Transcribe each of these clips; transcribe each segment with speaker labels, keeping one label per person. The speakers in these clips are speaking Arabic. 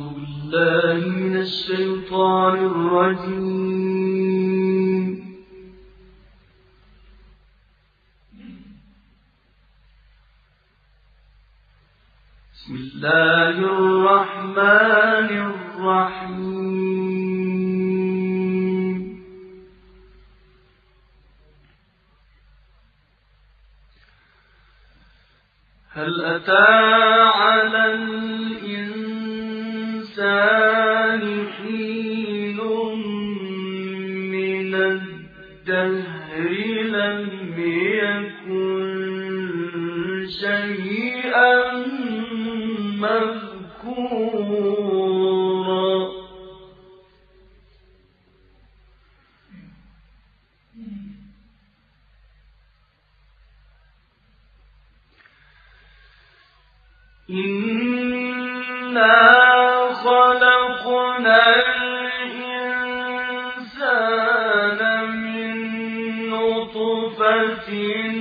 Speaker 1: بالله من الشيطان الرجيم. بسم الله الرحمن الرحيم. هل أتى على الإنسان حين من الدهر لم يكن شيئا مذكورا. إنا خلقنا الإنسان من نطفة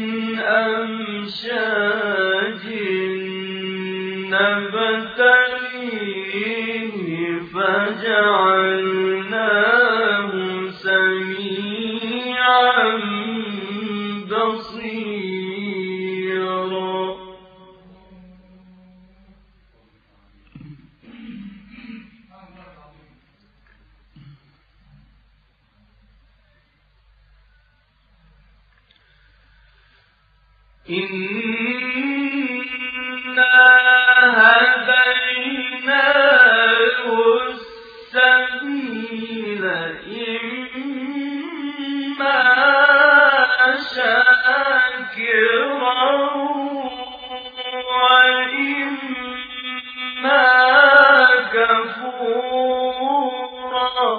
Speaker 1: أمشاج نبتليه فجعلناه سميعا بصيرا. إنا هديناه السبيل إما شاكرا وإما كفورا.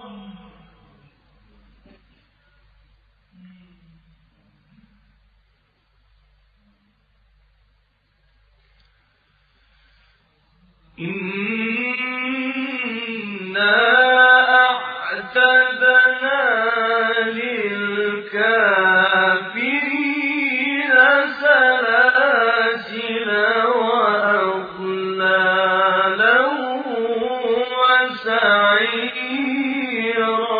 Speaker 1: إنا أعتدنا للكافرين سلاسل وأغلالا وسعيرا.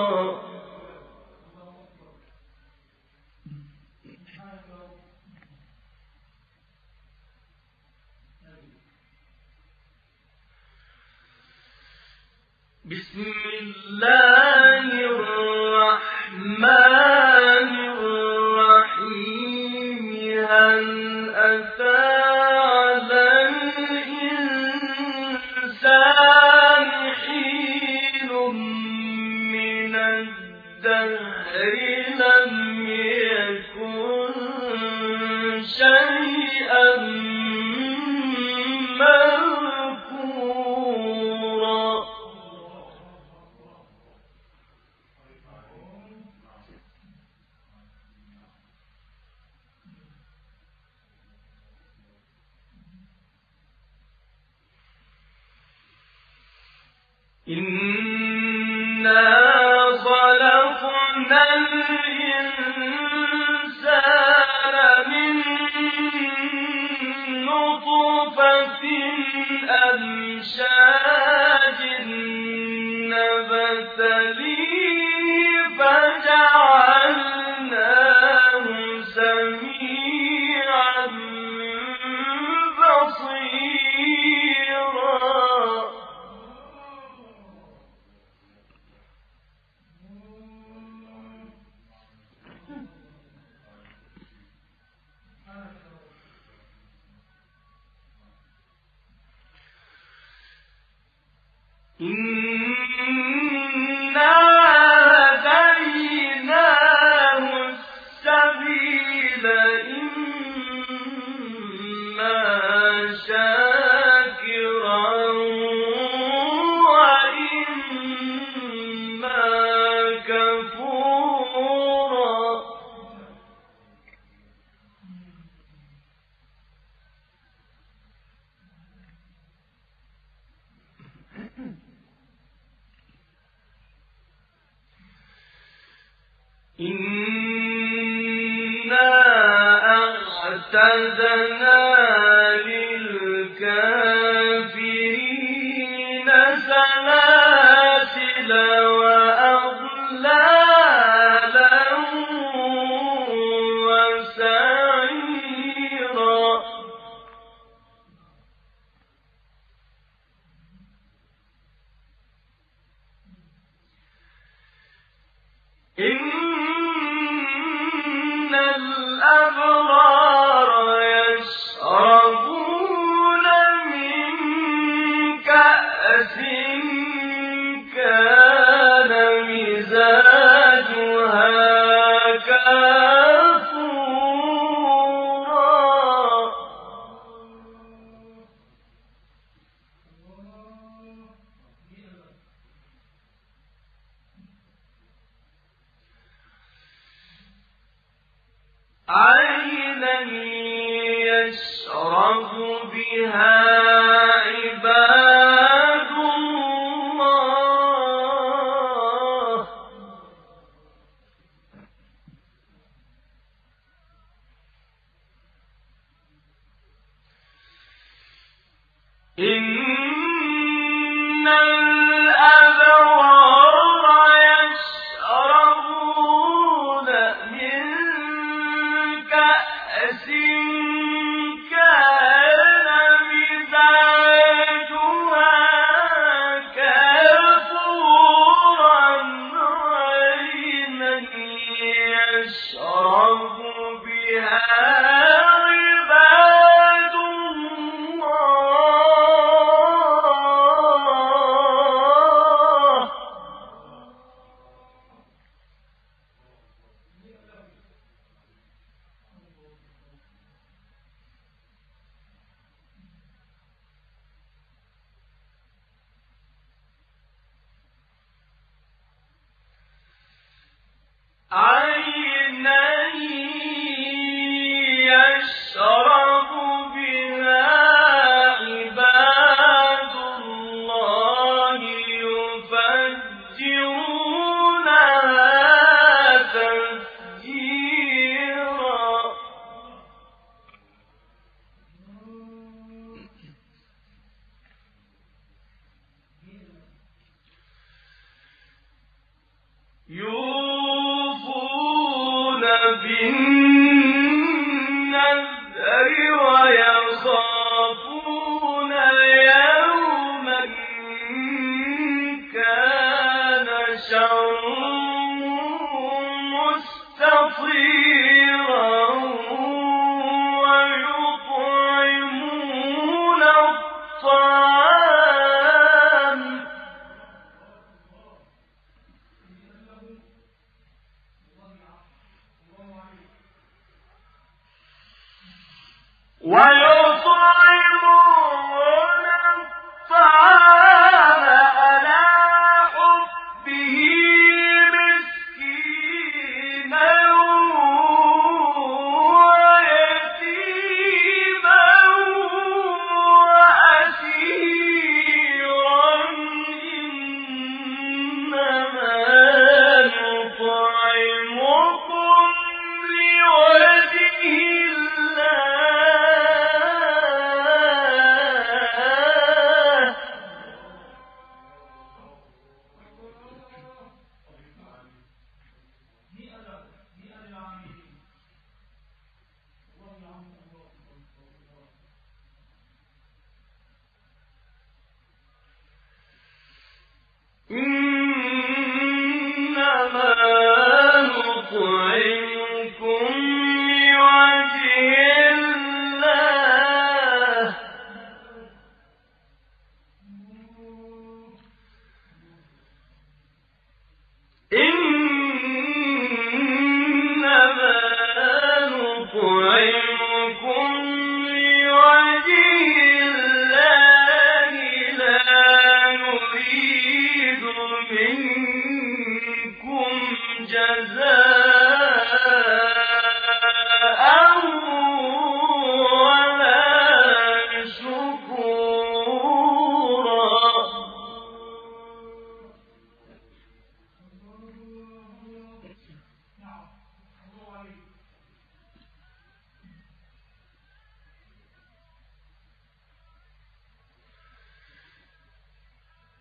Speaker 1: بسم الله الرحمن الرحيم. هل أتى على الإنسان حين من الدهر لم يكن شيئا مذكورا. إنا خلقنا الإنسان من نطفة أمشاج نبتليه فجعلناه سميعا بصيرا. إنا هديناه السبيل إما شاكرا وإما كفورا. إنا أعتدنا للكافرين سلاسل وأغلالا وسعيرا إن الأبرار يشربون من كأس كان مزاجها كافورا عينا يشرب بها عباد الله إن الأبرار يشربون من كأس كان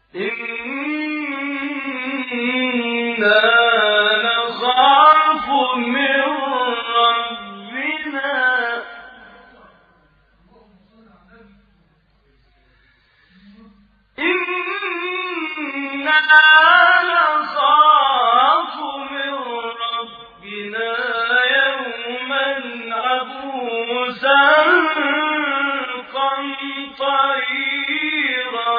Speaker 1: إنا نخاف من ربنا يوما عبوسا قمطريرا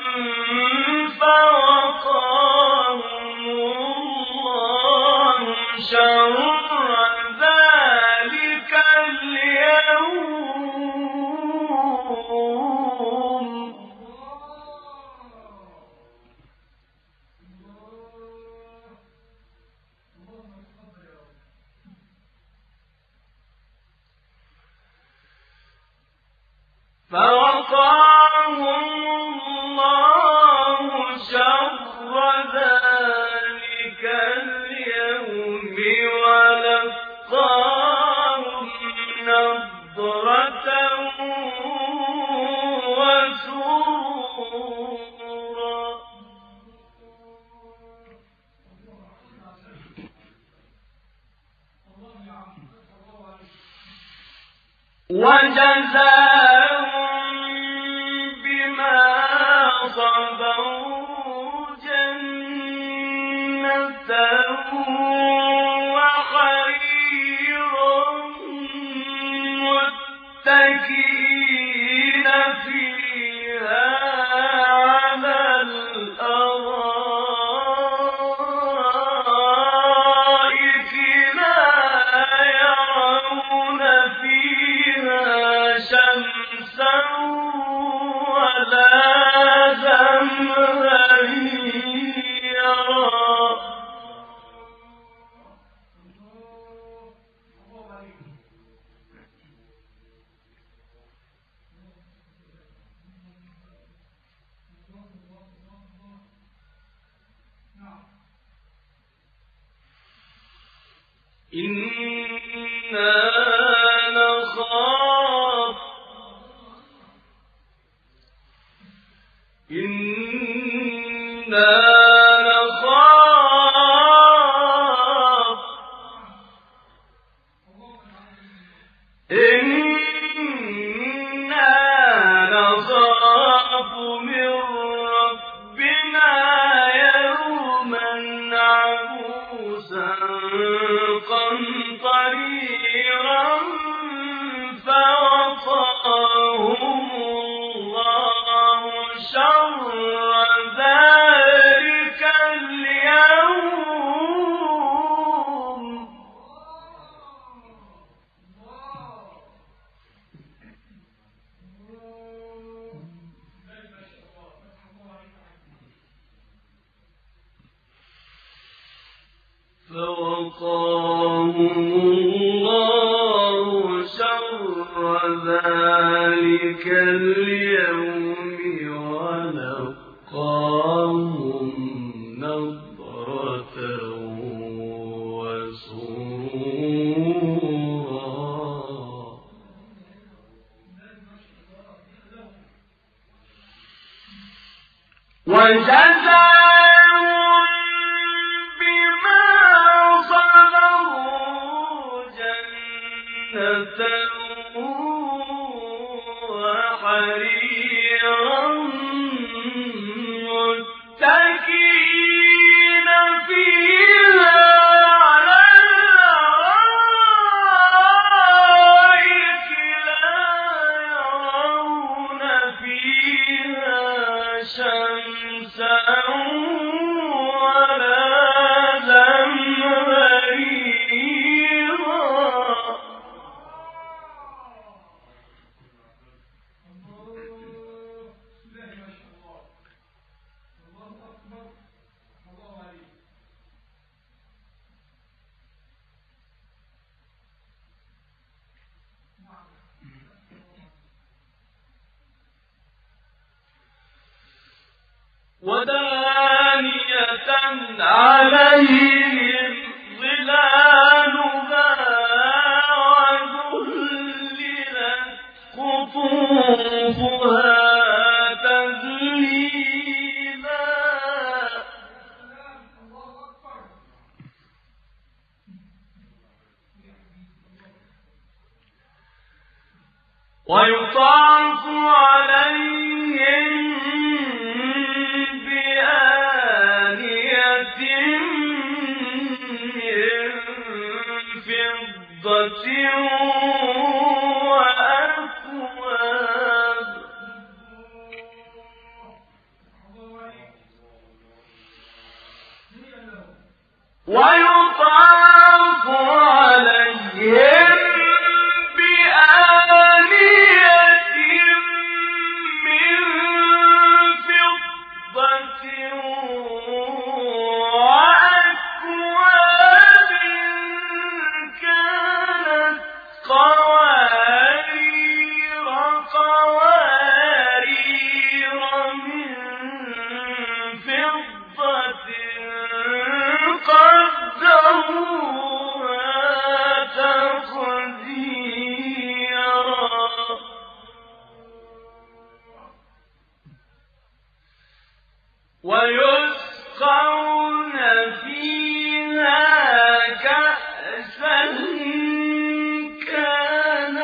Speaker 1: فوقاهم الله شر ذلك اليوم فوقاهم الله شر ذلك اليوم ولقاهم نضرة وسرورا وجزاهم بما صبروا جنة وحريرا متكئين فيها على الأرائك لا يرون فيها شمسا ولا زمهريرا إنا نخاف من ربنا يوما عبوسا قمطريرا فوقاهم الله شر ذلك اليوم فوقاهم الله شر ذلك اليوم ولقاهم نضرة وسرورا وجزاهم بما صبروا جنة وحريرا متكئين فيها على الأرائك لا يرون فيها شمسا ولا زمهريرا ودانية عليهم ظلالها وذللت قطوفها تذليلا ويطاف عليهم بآنية من فضة وأكواب ويطاف عليهم ويسقون فيها كأسا كان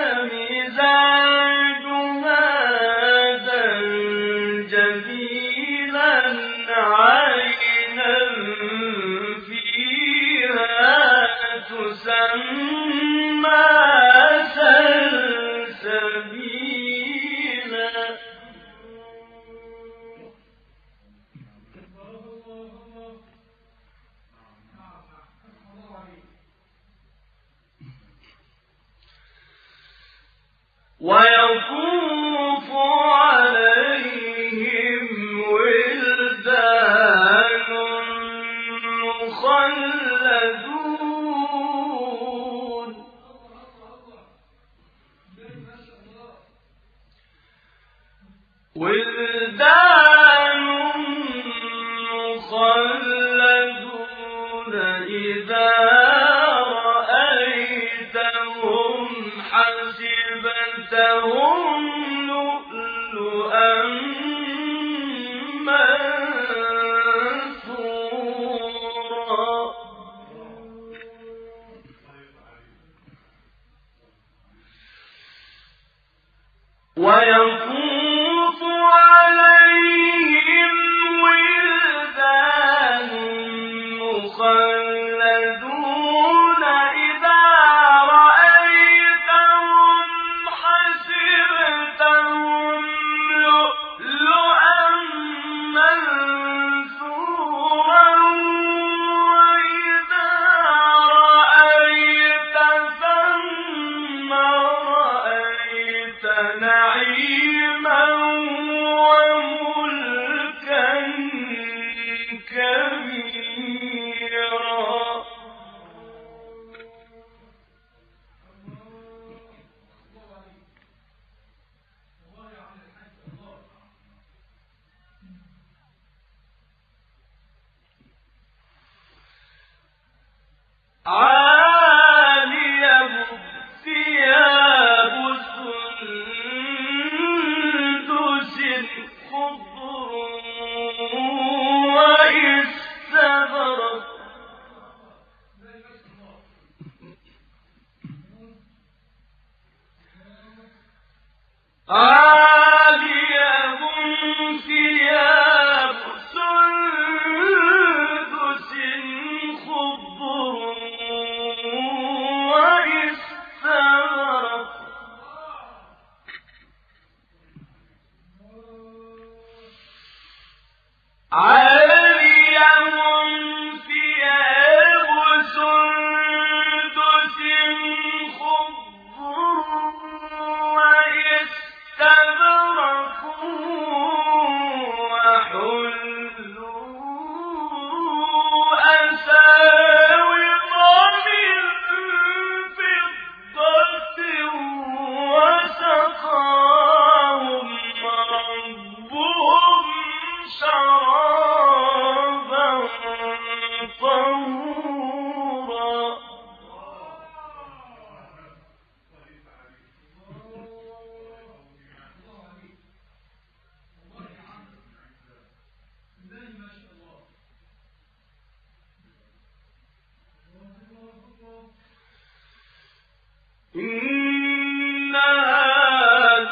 Speaker 1: مزاجها زنجبيلا عينا فيها تسمى سلسبيلا ويطوف عليهم ولدان مخلدون إذا رأيتهم حسبتهم لؤلؤا منثورا ويطوف عليهم ولدان مخلدون إذا رأيتهم حسبتهم لؤلؤا منثورا وإذا رأيت ثم رأيت نعيما وملكا كبيرا عاليهم ثياب سندس خضر واستبرق عاليهم ثياب سندس خضر واستبرق عليهم ثياب سندس خضر واستبرق وحلوا أساور من فضة وسقاهم ربهم شرابا طهورا إن هذا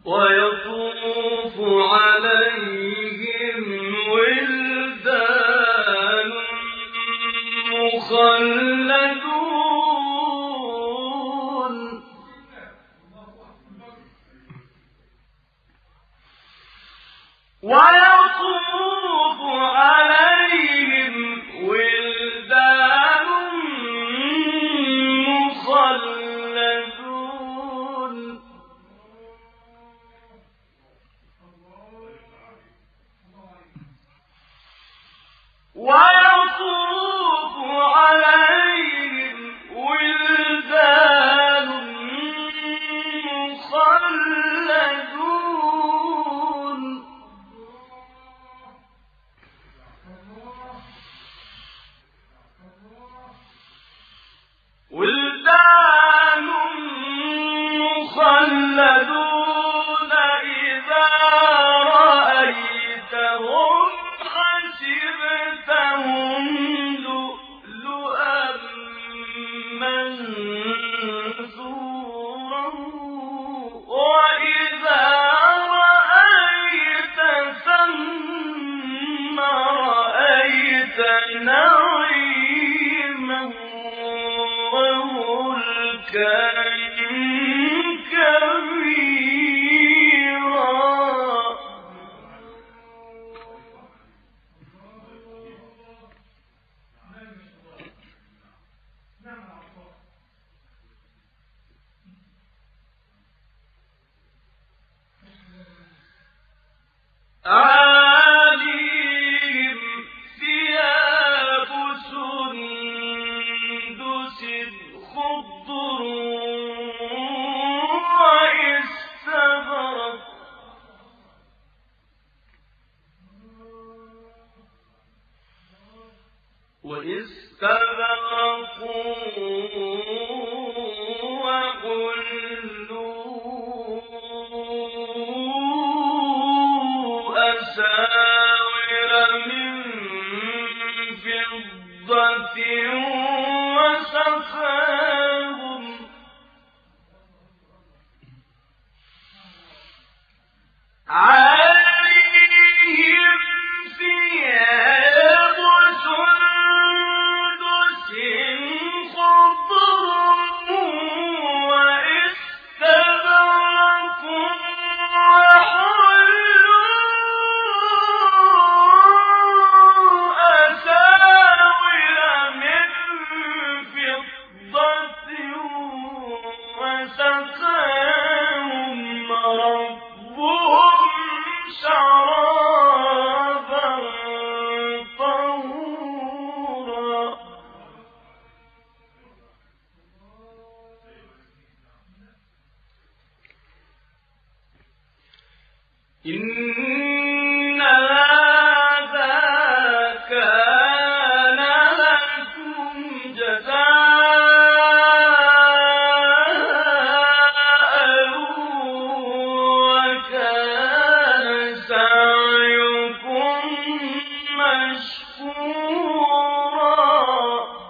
Speaker 1: ويطوف عليهم ولدان مخلدون ويطوف عليهم ولدان مخلدون ويطوف عليهم ولدان مخلدون ولدان مخلدون إذا رأيتهم حسبتهم لؤلؤا منثورا وإذا رأيت ثم رأيت نعيما وملكا كبيرا عاليهم ثياب سندس خضر واستبرق وحلوا أساور من فضة وسقاهم عليهم ثياب سندس خضر واستبرق وحلوا أساور من فضة وسقاهم ربهم شرابا طهورا إن هذا كان لكم جزاء وكان سعيكم مشكورا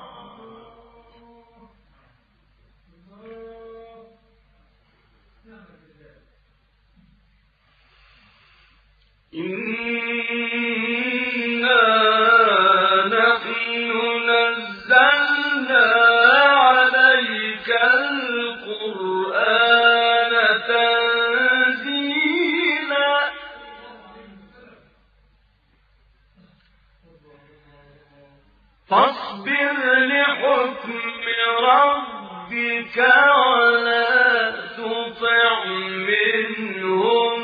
Speaker 1: إنا نحن نزلنا عليك القرآن تنزيلا فاصبر لحكم ربك ولا تطع منهم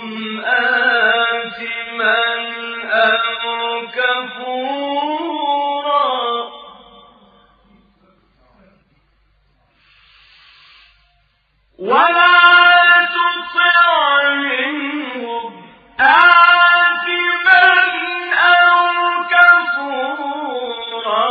Speaker 1: آثما أو كفورا ولا تطع منهم آثما أو كفورا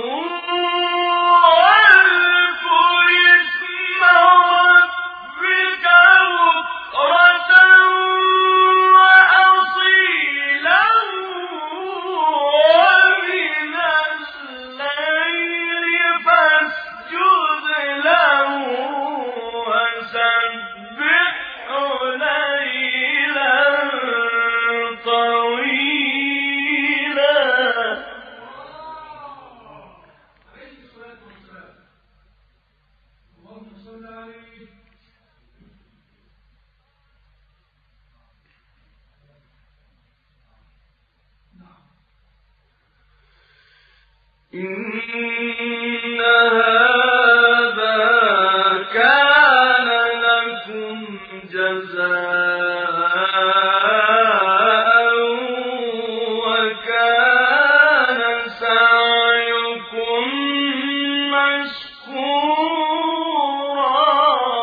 Speaker 1: واذكر اسم ربك بكرة وأصيلا ومن إن هذا كان لكم جزاء وكان سعيكم مشكورا.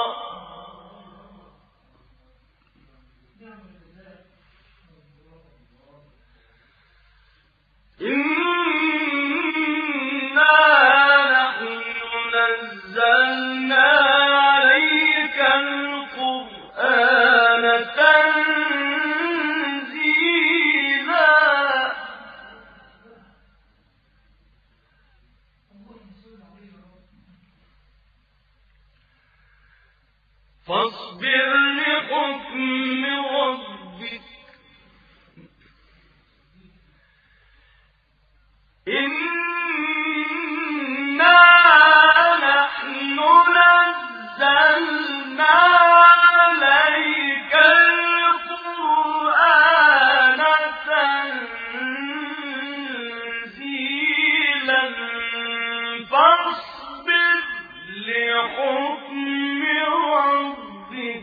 Speaker 1: إنا نحن نزلنا عليك القرآن تنزيلا. فاصبر لحكم ربك إنا نحن نزلنا عليك القرآن تنزيلا. فاصبر لحكم ربك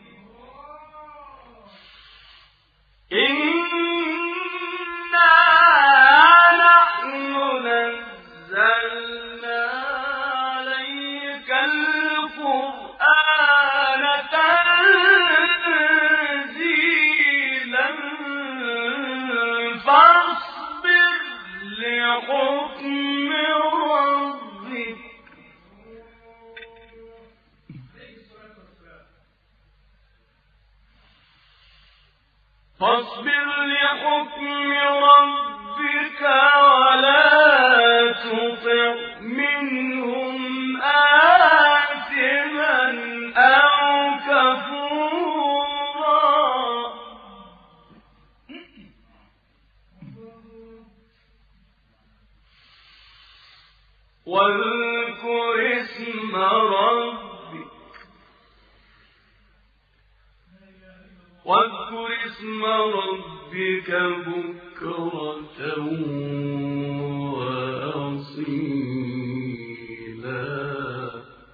Speaker 1: إنا نحن نزلنا عليك القرآن تنزيلا. فاصبر لحكم ربك فاصبر لحكم ربك ولا تطع منهم آثما أو كفورا. واذكر اسم ربك بكرة وأصيلا.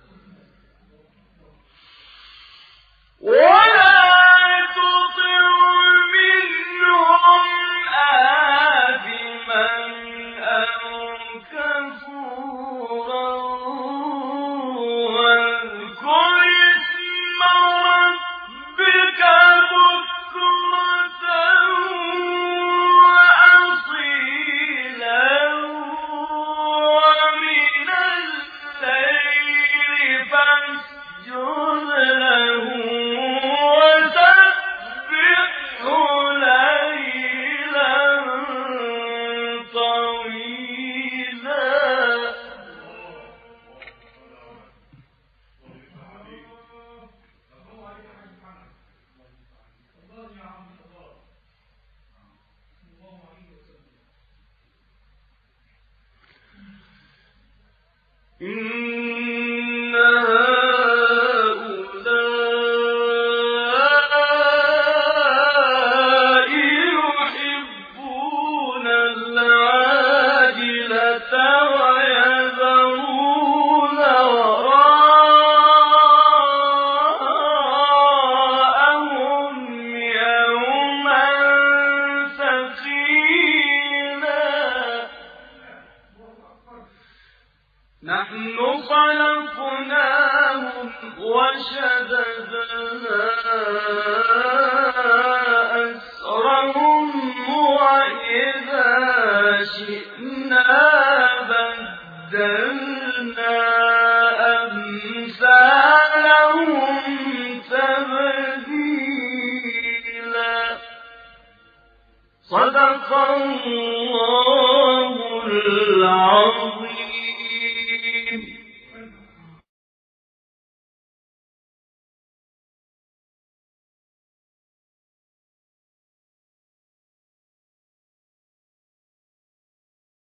Speaker 1: ولا تطع منهم آثما أو كفورا. واذكر اسم ربك بكرة وأصيلا. ومن الليل فاسجد له وسبحه ليلا طويلا. إن هؤلاء يحبون العاجلة ويذرون وراءهم يوما ثقيلا. نحن خلقناهم وشددنا أسرهم وإذا شئنا بدلنا أمثالهم تبديلا. صدق الله العظيم.